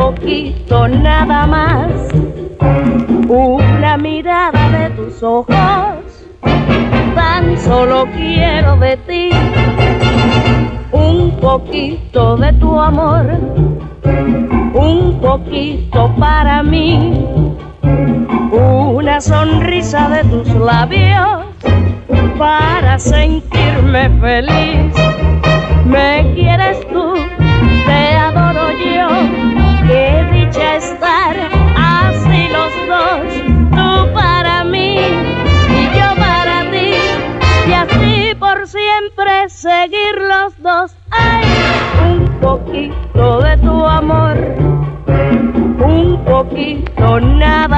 poquito nada más, una mirada de tus ojos, tan solo quiero de ti, un poquito de tu amor, un poquito para mí, una sonrisa de tus labios para sentirme feliz. Me quieres tú, te adoro yo, qué dicha estar así los dos, tú para mí y yo para ti, y así por siempre seguir los dos. Ay, un poquito de tu amor, un poquito nada